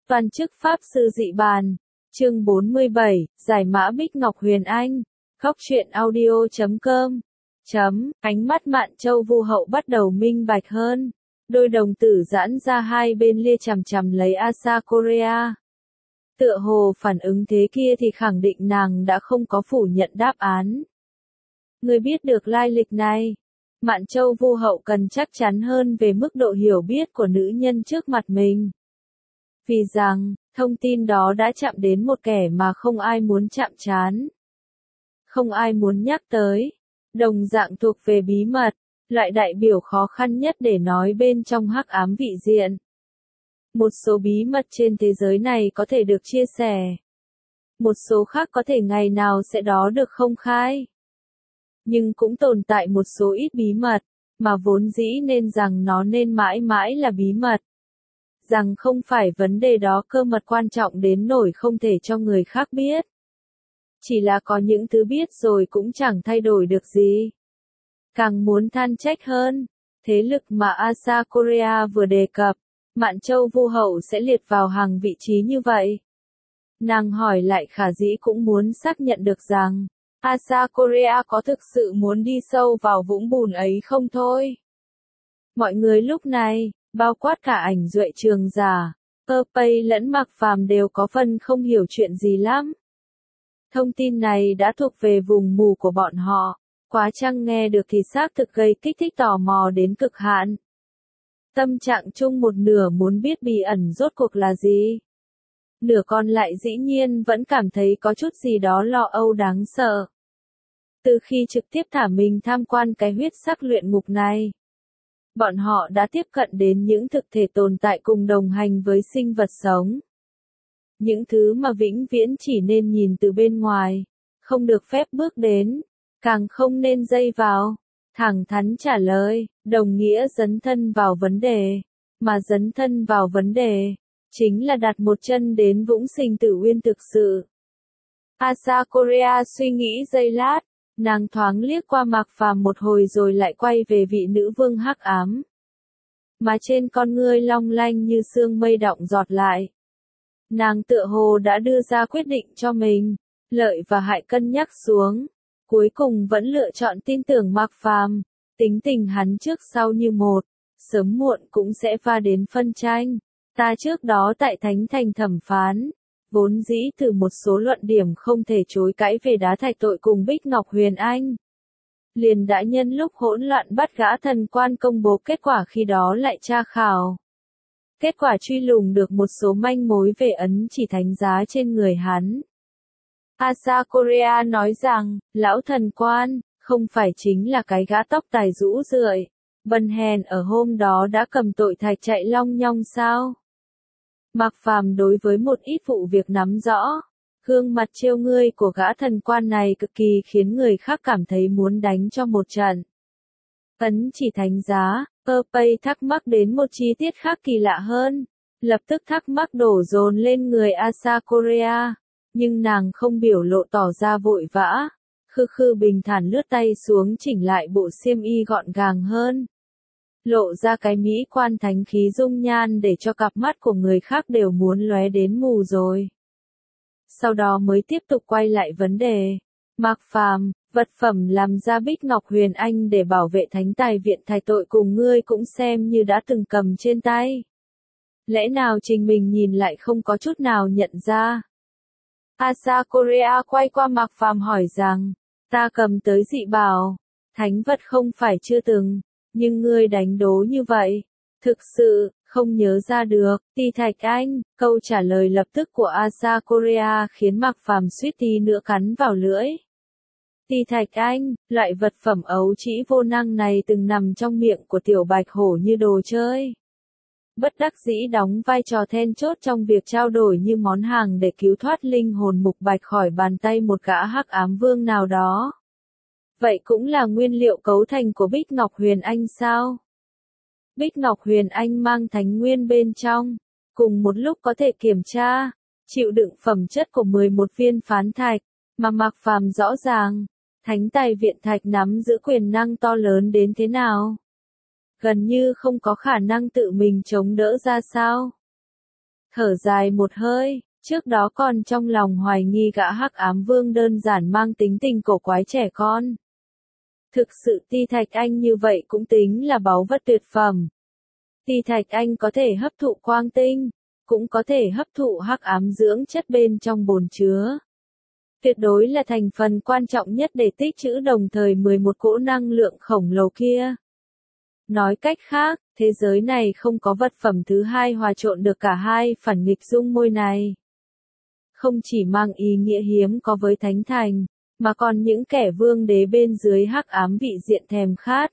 Toàn chức Pháp Sư Dị Bàn. Chương 47, Giải mã Bích Ngọc Huyền Anh. Góc truyện audio.com. Ánh mắt Mạn Châu Vu Hậu bắt đầu minh bạch hơn. Đôi đồng tử giãn ra hai bên lia chằm chằm lấy Asa Korea. Tựa hồ phản ứng thế kia thì khẳng định nàng đã không có phủ nhận đáp án. Người biết được lai lịch này. Mạn Châu Vu Hậu cần chắc chắn hơn về mức độ hiểu biết của nữ nhân trước mặt mình. Vì rằng, thông tin đó đã chạm đến một kẻ mà không ai muốn chạm trán. Không ai muốn nhắc tới. Đồng dạng thuộc về bí mật, loại đại biểu khó khăn nhất để nói bên trong hắc ám vị diện. Một số bí mật trên thế giới này có thể được chia sẻ. Một số khác có thể ngày nào sẽ đó được công khai. Nhưng cũng tồn tại một số ít bí mật, mà vốn dĩ nên rằng nó nên mãi mãi là bí mật. Rằng không phải vấn đề đó cơ mật quan trọng đến nỗi không thể cho người khác biết. Chỉ là có những thứ biết rồi cũng chẳng thay đổi được gì. Càng muốn than trách hơn, thế lực mà Asa Korea vừa đề cập, Mạn Châu Vu Hậu sẽ liệt vào hàng vị trí như vậy. Nàng hỏi lại khả dĩ cũng muốn xác nhận được rằng, Asa Korea có thực sự muốn đi sâu vào vũng bùn ấy không thôi. Mọi người lúc này, bao quát cả Ảnh Duệ Trường Giả, Pei lẫn Mạc Phàm đều có phần không hiểu chuyện gì lắm. Thông tin này đã thuộc về vùng mù của bọn họ, quá chăng nghe được thì xác thực gây kích thích tò mò đến cực hạn. Tâm trạng chung một nửa muốn biết bí ẩn rốt cuộc là gì. Nửa còn lại dĩ nhiên vẫn cảm thấy có chút gì đó lo âu đáng sợ. Từ khi trực tiếp thả mình tham quan cái huyết sắc luyện ngục này, bọn họ đã tiếp cận đến những thực thể tồn tại cùng đồng hành với sinh vật sống. Những thứ mà vĩnh viễn chỉ nên nhìn từ bên ngoài, không được phép bước đến, càng không nên dây vào. Thẳng thắn trả lời, đồng nghĩa dấn thân vào vấn đề, mà dấn thân vào vấn đề, chính là đặt một chân đến vũng sinh tử uyên thực sự. Asa Korea suy nghĩ giây lát, nàng thoáng liếc qua Mạc Phàm một hồi rồi lại quay về vị nữ vương hắc ám. Mà trên con ngươi long lanh như sương mây đọng giọt lại. Nàng tựa hồ đã đưa ra quyết định cho mình, lợi và hại cân nhắc xuống, cuối cùng vẫn lựa chọn tin tưởng Mạc Phàm, tính tình hắn trước sau như một, sớm muộn cũng sẽ va đến phân tranh. Ta trước đó tại Thánh Thành thẩm phán, vốn dĩ từ một số luận điểm không thể chối cãi về đá thạch tội cùng Bích Ngọc Huyền Anh. Liền đã nhân lúc hỗn loạn bắt gã thần quan công bố kết quả khi đó lại tra khảo. Kết quả truy lùng được một số manh mối về ấn chỉ thánh giá trên người hắn. Asa Korea nói rằng, lão thần quan, không phải chính là cái gã tóc tài rũ rượi, bần hèn ở hôm đó đã cầm tội thạch chạy long nhong sao? Mạc Phàm đối với một ít vụ việc nắm rõ, gương mặt trêu ngươi của gã thần quan này cực kỳ khiến người khác cảm thấy muốn đánh cho một trận. Ấn chỉ thánh giá, Pei thắc mắc đến một chi tiết khác kỳ lạ hơn, lập tức thắc mắc đổ dồn lên người Asa Korea, nhưng nàng không biểu lộ tỏ ra vội vã, khư bình thản lướt tay xuống chỉnh lại bộ xiêm y gọn gàng hơn. Lộ ra cái mỹ quan thánh khí dung nhan để cho cặp mắt của người khác đều muốn lóe đến mù rồi. Sau đó mới tiếp tục quay lại vấn đề. Mạc Phàm, vật phẩm làm ra Bích Ngọc Huyền Anh để bảo vệ thánh tài viện thạch tội cùng ngươi cũng xem như đã từng cầm trên tay. Lẽ nào trình mình nhìn lại không có chút nào nhận ra? Asa Korea quay qua Mạc Phàm hỏi rằng, ta cầm tới dị bảo, thánh vật không phải chưa từng, nhưng ngươi đánh đố như vậy, thực sự, không nhớ ra được. Ti Thạch Anh, câu trả lời lập tức của Asa Korea khiến Mạc Phàm suýt tí nữa cắn vào lưỡi. Ti Thạch Anh, loại vật phẩm ấu trĩ vô năng này từng nằm trong miệng của tiểu bạch hổ như đồ chơi. Bất đắc dĩ đóng vai trò then chốt trong việc trao đổi như món hàng để cứu thoát linh hồn mục bạch khỏi bàn tay một gã hắc ám vương nào đó. Vậy cũng là nguyên liệu cấu thành của Bích Ngọc Huyền Anh sao? Bích Ngọc Huyền Anh mang thánh nguyên bên trong, cùng một lúc có thể kiểm tra, chịu đựng phẩm chất của 11 viên phán thạch, mà Mạc Phàm rõ ràng, thánh tài viện thạch nắm giữ quyền năng to lớn đến thế nào. Gần như không có khả năng tự mình chống đỡ ra sao. thở dài một hơi, trước đó còn trong lòng hoài nghi gã Hắc Ám Vương đơn giản mang tính tình cổ quái trẻ con. Thực sự Ti Thạch Anh như vậy cũng tính là báu vật tuyệt phẩm. Ti Thạch Anh có thể hấp thụ quang tinh, cũng có thể hấp thụ hắc ám dưỡng chất bên trong bồn chứa. Tuyệt đối là thành phần quan trọng nhất để tích trữ đồng thời 11 cỗ năng lượng khổng lồ kia. Nói cách khác, thế giới này không có vật phẩm thứ hai hòa trộn được cả hai phản nghịch dung môi này. Không chỉ mang ý nghĩa hiếm có với Thánh Thành, mà còn những kẻ vương đế bên dưới hắc ám vị diện thèm khát.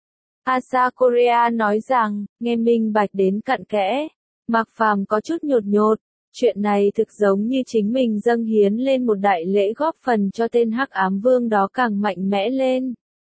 Asa Korea nói rằng, nghe minh bạch đến cặn kẽ, Mạc Phàm có chút nhột nhột, chuyện này thực giống như chính mình dâng hiến lên một đại lễ góp phần cho tên hắc ám vương đó càng mạnh mẽ lên.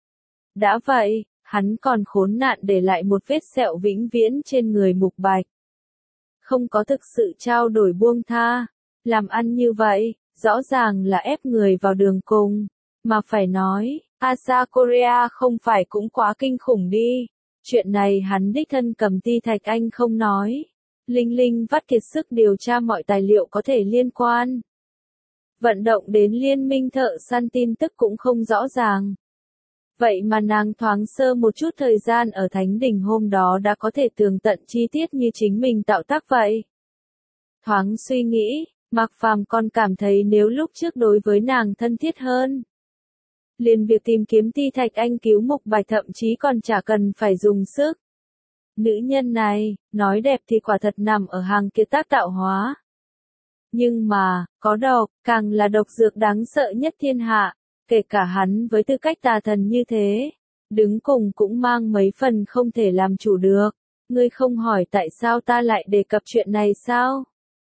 Đã vậy, hắn còn khốn nạn để lại một vết sẹo vĩnh viễn trên người Mục Bạch. Không có thực sự trao đổi buông tha, làm ăn như vậy, rõ ràng là ép người vào đường cùng, mà phải nói, Asa Korea không phải cũng quá kinh khủng đi. Chuyện này hắn đích thân cầm Ti Thạch Anh không nói. Linh Linh vắt kiệt sức điều tra mọi tài liệu có thể liên quan. Vận động đến liên minh thợ săn tin tức cũng không rõ ràng. Vậy mà nàng thoáng sơ một chút thời gian ở Thánh Đình hôm đó đã có thể tường tận chi tiết như chính mình tạo tác vậy. Thoáng suy nghĩ, Mạc Phàm còn cảm thấy nếu lúc trước đối với nàng thân thiết hơn. Liền việc tìm kiếm Ti Thạch Anh cứu Mục Bạch thậm chí còn chả cần phải dùng sức. Nữ nhân này, nói đẹp thì quả thật nằm ở hàng kiệt tác tạo hóa. Nhưng mà, có độc, càng là độc dược đáng sợ nhất thiên hạ, kể cả hắn với tư cách tà thần như thế. Đứng cùng cũng mang mấy phần không thể làm chủ được. Ngươi không hỏi tại sao ta lại đề cập chuyện này sao?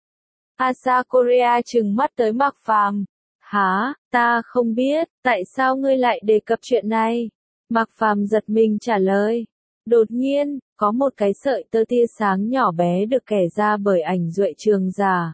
Asa Korea trừng mắt tới Mạc Phàm. Hả, ta không biết, tại sao ngươi lại đề cập chuyện này? Mạc Phàm giật mình trả lời. Đột nhiên, có một cái sợi tơ tia sáng nhỏ bé được kẻ ra bởi ảnh duệ trường giả.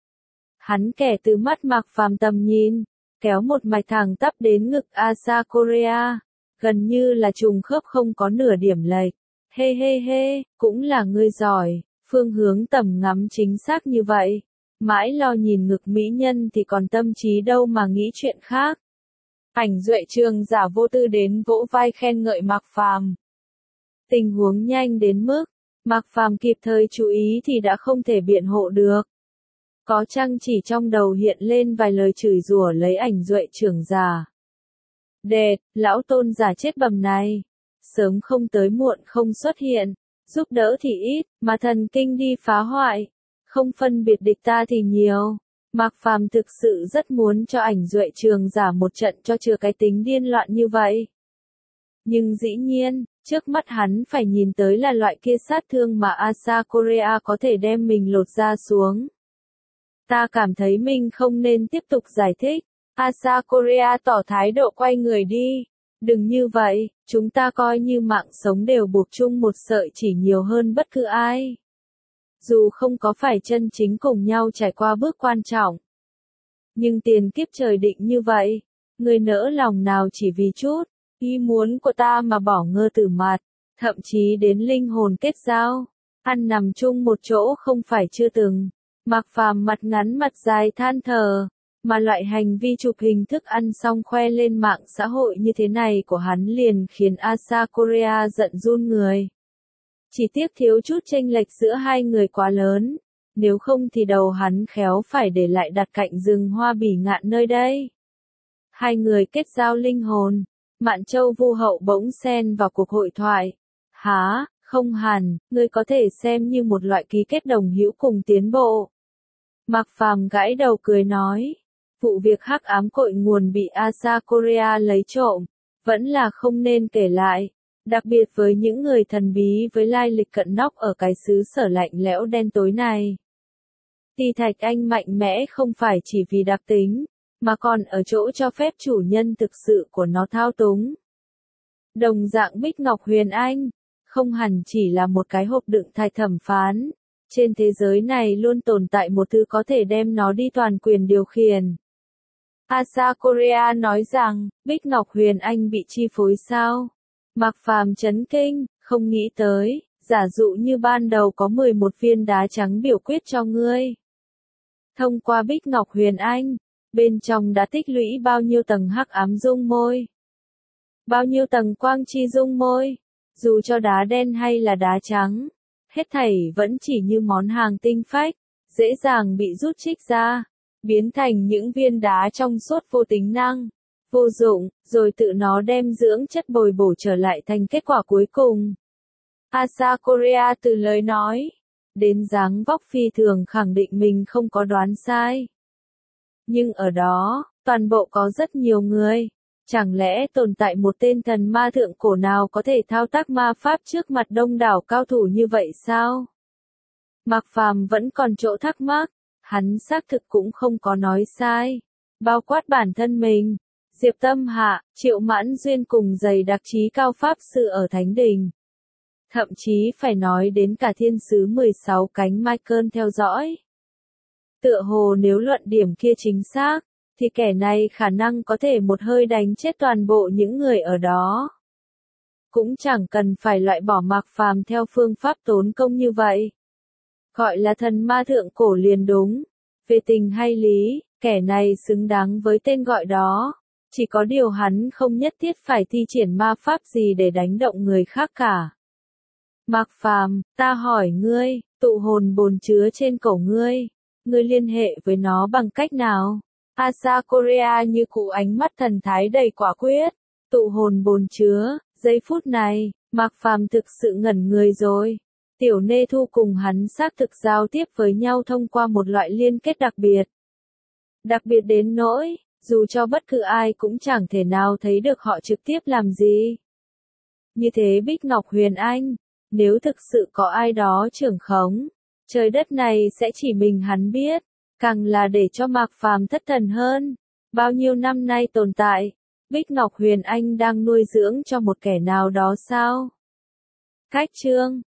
Hắn kẻ từ mắt Mạc Phàm tầm nhìn, kéo một mạch thẳng tắp đến ngực Asa Korea, gần như là trùng khớp không có nửa điểm lệch. Hê hê hê, cũng là ngươi giỏi, phương hướng tầm ngắm chính xác như vậy. Mãi lo nhìn ngực mỹ nhân thì còn tâm trí đâu mà nghĩ chuyện khác. Ảnh duệ trường giả vô tư đến vỗ vai khen ngợi Mạc Phàm. Tình huống nhanh đến mức, Mạc Phàm kịp thời chú ý thì đã không thể biện hộ được. Có chăng chỉ trong đầu hiện lên vài lời chửi rủa lấy ảnh duệ trưởng giả. Đệt, lão tôn giả chết bầm này. Sớm không tới muộn không xuất hiện, giúp đỡ thì ít, mà thần kinh đi phá hoại. Không phân biệt địch ta thì nhiều. Mạc Phàm thực sự rất muốn cho ảnh duệ trường giả một trận cho chừa cái tính điên loạn như vậy. Nhưng dĩ nhiên, trước mắt hắn phải nhìn tới là loại kia sát thương mà Asa Korea có thể đem mình lột ra xuống. Ta cảm thấy mình không nên tiếp tục giải thích. Asa Korea tỏ thái độ quay người đi. Đừng như vậy, chúng ta coi như mạng sống đều buộc chung một sợi chỉ nhiều hơn bất cứ ai. Dù không có phải chân chính cùng nhau trải qua bước quan trọng. Nhưng tiền kiếp trời định như vậy. Người nỡ lòng nào chỉ vì chút ý muốn của ta mà bỏ ngơ tử mặt, thậm chí đến linh hồn kết giao, ăn nằm chung một chỗ không phải chưa từng. Mạc Phàm mặt ngắn mặt dài than thở, mà loại hành vi chụp hình thức ăn xong khoe lên mạng xã hội như thế này của hắn liền khiến Asa Korea giận run người. Chỉ tiếc thiếu chút chênh lệch giữa hai người quá lớn, nếu không thì đầu hắn khéo phải để lại đặt cạnh rừng hoa bỉ ngạn nơi đây. Hai người kết giao linh hồn. Mạn Châu Vu Hậu bỗng xen vào cuộc hội thoại. Hả, không hẳn, ngươi có thể xem như một loại ký kết đồng hữu cùng tiến bộ. Mạc Phàm gãi đầu cười nói. Vụ việc hắc ám cội nguồn bị Asa Korea lấy trộm, vẫn là không nên kể lại. Đặc biệt với những người thần bí với lai lịch cận nóc ở cái xứ sở lạnh lẽo đen tối này. Ti Thạch Anh mạnh mẽ không phải chỉ vì đặc tính, mà còn ở chỗ cho phép chủ nhân thực sự của nó thao túng. Đồng dạng Bích Ngọc Huyền Anh, không hẳn chỉ là một cái hộp đựng thạch thẩm phán. Trên thế giới này luôn tồn tại một thứ có thể đem nó đi toàn quyền điều khiển. Asa Korea nói rằng, Bích Ngọc Huyền Anh bị chi phối sao? Mạc Phàm chấn kinh, không nghĩ tới, Giả dụ như ban đầu có 11 viên đá trắng biểu quyết cho ngươi. Thông qua Bích Ngọc Huyền Anh, bên trong đã tích lũy bao nhiêu tầng hắc ám dung môi? Bao nhiêu tầng quang chi dung môi? Dù cho đá đen hay là đá trắng, hết thảy vẫn chỉ như món hàng tinh phách, dễ dàng bị rút trích ra, biến thành những viên đá trong suốt vô tính năng, vô dụng, rồi tự nó đem dưỡng chất bồi bổ trở lại thành kết quả cuối cùng. Asa Korea từ lời nói đến dáng vóc phi thường khẳng định mình không có đoán sai. Nhưng ở đó, toàn bộ có rất nhiều người. Chẳng lẽ tồn tại một tên thần ma thượng cổ nào có thể thao tác ma pháp trước mặt đông đảo cao thủ như vậy sao? Mạc Phàm vẫn còn chỗ thắc mắc, hắn xác thực cũng không có nói sai. Bao quát bản thân mình, Diệp Tâm Hạ, Triệu Mãn Duyên cùng dày đặc trí cao pháp sư ở Thánh Đình. Thậm chí phải nói đến cả thiên sứ 16 cánh Michael theo dõi. Tựa hồ nếu luận điểm kia chính xác, thì kẻ này khả năng có thể một hơi đánh chết toàn bộ những người ở đó. Cũng chẳng cần phải loại bỏ Mạc Phàm theo phương pháp tốn công như vậy. Gọi là thần ma thượng cổ liền đúng. Về tình hay lý, kẻ này xứng đáng với tên gọi đó. Chỉ có điều hắn không nhất thiết phải thi triển ma pháp gì để đánh động người khác cả. Mạc Phàm, ta hỏi ngươi, tụ hồn bồn chứa trên cổ ngươi liên hệ với nó bằng cách nào? Asa Korea như cụ ánh mắt thần thái đầy quả quyết. Tụ hồn bồn chứa, giây phút này, Mạc Phàm thực sự ngẩn người rồi. Tiểu Nê Thu cùng hắn xác thực giao tiếp với nhau thông qua một loại liên kết đặc biệt. Đặc biệt đến nỗi, dù cho bất cứ ai cũng chẳng thể nào thấy được họ trực tiếp làm gì. Như thế Bích Ngọc Huyền Anh, nếu thực sự có ai đó trưởng khống, trời đất này sẽ chỉ mình hắn biết, càng là để cho Mạc Phàm thất thần hơn. Bao nhiêu năm nay tồn tại, Bích Ngọc Huyền Anh đang nuôi dưỡng cho một kẻ nào đó sao? Cách chương